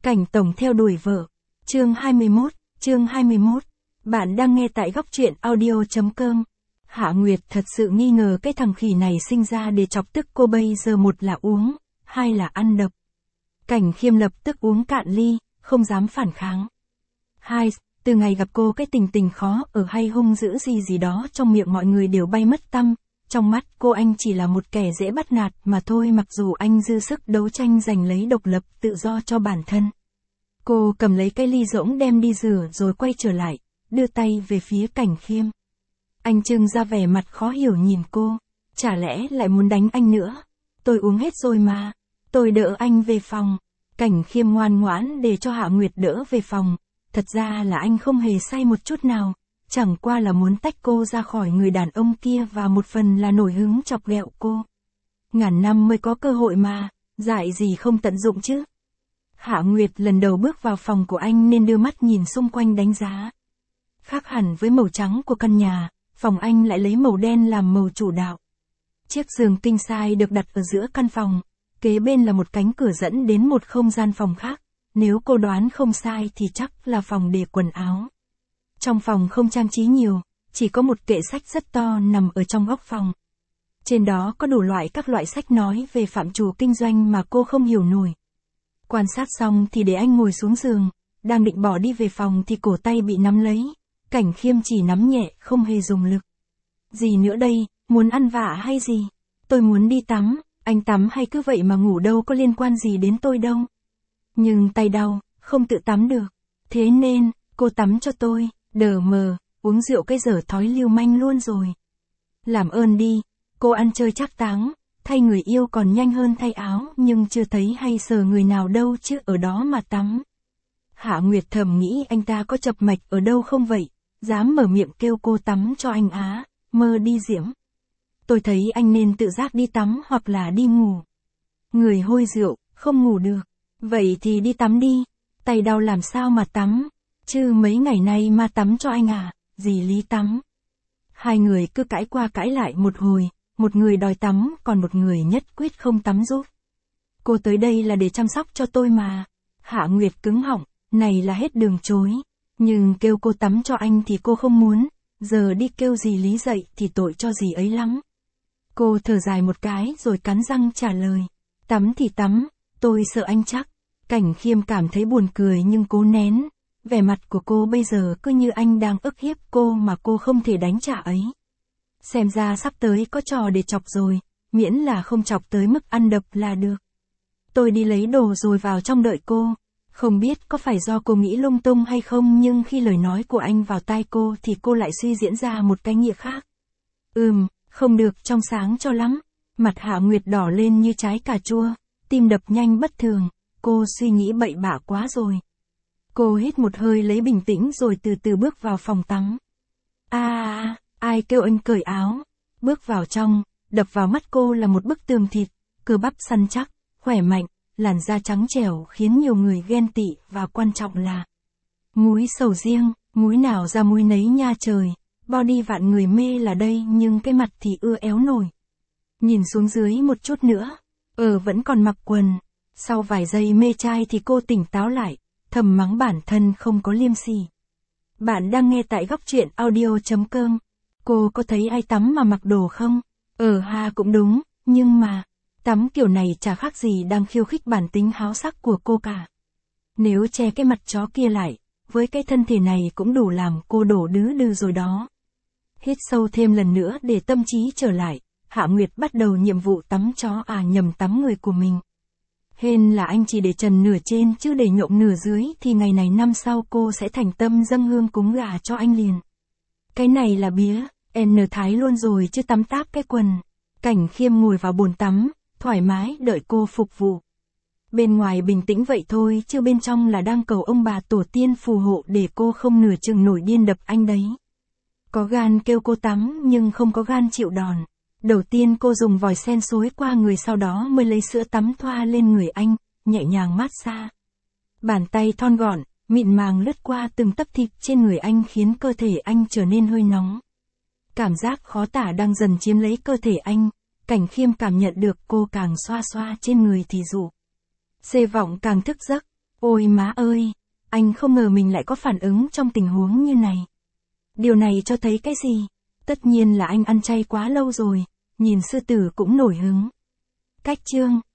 Cảnh tổng theo đuổi vợ. Chương 21. Bạn đang nghe tại góc truyện audio.com. Hạ Nguyệt thật sự nghi ngờ cái thằng khỉ này sinh ra để chọc tức cô, bây giờ một là uống, hai là ăn độc. Cảnh Khiêm lập tức uống cạn ly, không dám phản kháng. Hai, từ ngày gặp cô cái tình khó ở hay hung dữ gì đó trong miệng mọi người đều bay mất tăm. Trong mắt cô anh chỉ là một kẻ dễ bắt nạt mà thôi, mặc dù anh dư sức đấu tranh giành lấy độc lập tự do cho bản thân. Cô cầm lấy cái ly rỗng đem đi rửa rồi quay trở lại, đưa tay về phía Cảnh Khiêm. Anh trưng ra vẻ mặt khó hiểu nhìn cô, chả lẽ lại muốn đánh anh nữa? Tôi uống hết rồi mà, tôi đỡ anh về phòng. Cảnh Khiêm ngoan ngoãn để cho Hạ Nguyệt đỡ về phòng, thật ra là anh không hề say một chút nào. Chẳng qua là muốn tách cô ra khỏi người đàn ông kia và một phần là nổi hứng chọc ghẹo cô. Ngàn năm mới có cơ hội mà, dại gì không tận dụng chứ. Hạ Nguyệt lần đầu bước vào phòng của anh nên đưa mắt nhìn xung quanh đánh giá. Khác hẳn với màu trắng của căn nhà, phòng anh lại lấy màu đen làm màu chủ đạo. Chiếc giường king size được đặt ở giữa căn phòng, kế bên là một cánh cửa dẫn đến một không gian phòng khác. Nếu cô đoán không sai thì chắc là phòng để quần áo. Trong phòng không trang trí nhiều, chỉ có một kệ sách rất to nằm ở trong góc phòng. Trên đó có đủ loại các loại sách nói về phạm trù kinh doanh mà cô không hiểu nổi. Quan sát xong thì để anh ngồi xuống giường, đang định bỏ đi về phòng thì cổ tay bị nắm lấy. Cảnh Khiêm chỉ nắm nhẹ, không hề dùng lực. Gì nữa đây, muốn ăn vạ hay gì? Tôi muốn đi tắm, anh tắm hay cứ vậy mà ngủ đâu có liên quan gì đến tôi đâu. Nhưng tay đau, không tự tắm được. Thế nên, cô tắm cho tôi. Đờ mờ, uống rượu cái dở thói lưu manh luôn rồi. Làm ơn đi, cô ăn chơi trác táng, thay người yêu còn nhanh hơn thay áo, nhưng chưa thấy hay sờ người nào đâu chứ ở đó mà tắm. Hạ Nguyệt thầm nghĩ anh ta có chập mạch ở đâu không vậy, dám mở miệng kêu cô tắm cho anh á, mơ đi diễm. Tôi thấy anh nên tự giác đi tắm hoặc là đi ngủ. Người hôi rượu, không ngủ được, vậy thì đi tắm đi, tay đau làm sao mà tắm. Chứ mấy ngày nay mà tắm cho anh à, gì lý tắm. Hai người cứ cãi qua cãi lại một hồi, một người đòi tắm còn một người nhất quyết không tắm giúp. Cô tới đây là để chăm sóc cho tôi mà. Hạ Nguyệt cứng họng, này là hết đường chối. Nhưng kêu cô tắm cho anh thì cô không muốn, giờ đi kêu dì Lý dậy thì tội cho dì ấy lắm. Cô thở dài một cái rồi cắn răng trả lời. Tắm thì tắm, tôi sợ anh chắc. Cảnh Khiêm cảm thấy buồn cười nhưng cố nén. Vẻ mặt của cô bây giờ cứ như anh đang ức hiếp cô mà cô không thể đánh trả ấy. Xem ra sắp tới có trò để chọc rồi, miễn là không chọc tới mức ăn đập là được. Tôi đi lấy đồ rồi vào trong đợi cô. Không biết có phải do cô nghĩ lung tung hay không, nhưng khi lời nói của anh vào tai cô thì cô lại suy diễn ra một cái nghĩa khác. Không được trong sáng cho lắm. Mặt Hạ Nguyệt đỏ lên như trái cà chua, tim đập nhanh bất thường, cô suy nghĩ bậy bạ quá rồi. Cô hít một hơi lấy bình tĩnh rồi từ từ bước vào phòng tắm. Ai kêu anh cởi áo? Bước vào trong, đập vào mắt cô là một bức tường thịt, cơ bắp săn chắc, khỏe mạnh, làn da trắng trẻo khiến nhiều người ghen tị và quan trọng là múi sầu riêng, múi nào ra múi nấy nha trời, body vạn người mê là đây nhưng cái mặt thì ưa éo nổi. Nhìn xuống dưới một chút nữa, vẫn còn mặc quần. Sau vài giây mê trai thì cô tỉnh táo lại. Thầm mắng bản thân không có liêm sỉ. Bạn đang nghe tại góc truyện audio.com. Cô có thấy ai tắm mà mặc đồ không? Cũng đúng, nhưng mà, tắm kiểu này chả khác gì đang khiêu khích bản tính háo sắc của cô cả. Nếu che cái mặt chó kia lại, với cái thân thể này cũng đủ làm cô đổ đứ rồi đó. Hít sâu thêm lần nữa để tâm trí trở lại, Hạ Nguyệt bắt đầu nhiệm vụ tắm chó tắm người của mình. Hên là anh chỉ để trần nửa trên chứ để nhộm nửa dưới thì ngày này năm sau cô sẽ thành tâm dâng hương cúng gà cho anh liền. Cái này là bía, thái luôn rồi chứ tắm táp cái quần. Cảnh Khiêm ngồi vào bồn tắm, thoải mái đợi cô phục vụ. Bên ngoài bình tĩnh vậy thôi chứ bên trong là đang cầu ông bà tổ tiên phù hộ để cô không nửa chừng nổi điên đập anh đấy. Có gan kêu cô tắm nhưng không có gan chịu đòn. Đầu tiên cô dùng vòi sen xối qua người, sau đó mới lấy sữa tắm thoa lên người anh, nhẹ nhàng mát xa. Bàn tay thon gọn, mịn màng lướt qua từng tấc thịt trên người anh khiến cơ thể anh trở nên hơi nóng. Cảm giác khó tả đang dần chiếm lấy cơ thể anh, Cảnh Khiêm cảm nhận được cô càng xoa xoa trên người thì dụ. Xê vọng càng thức giấc, Ôi má ơi, anh không ngờ mình lại có phản ứng trong tình huống như này. Điều này cho thấy cái gì? Tất nhiên là anh ăn chay quá lâu rồi, nhìn sư tử cũng nổi hứng. Cách chương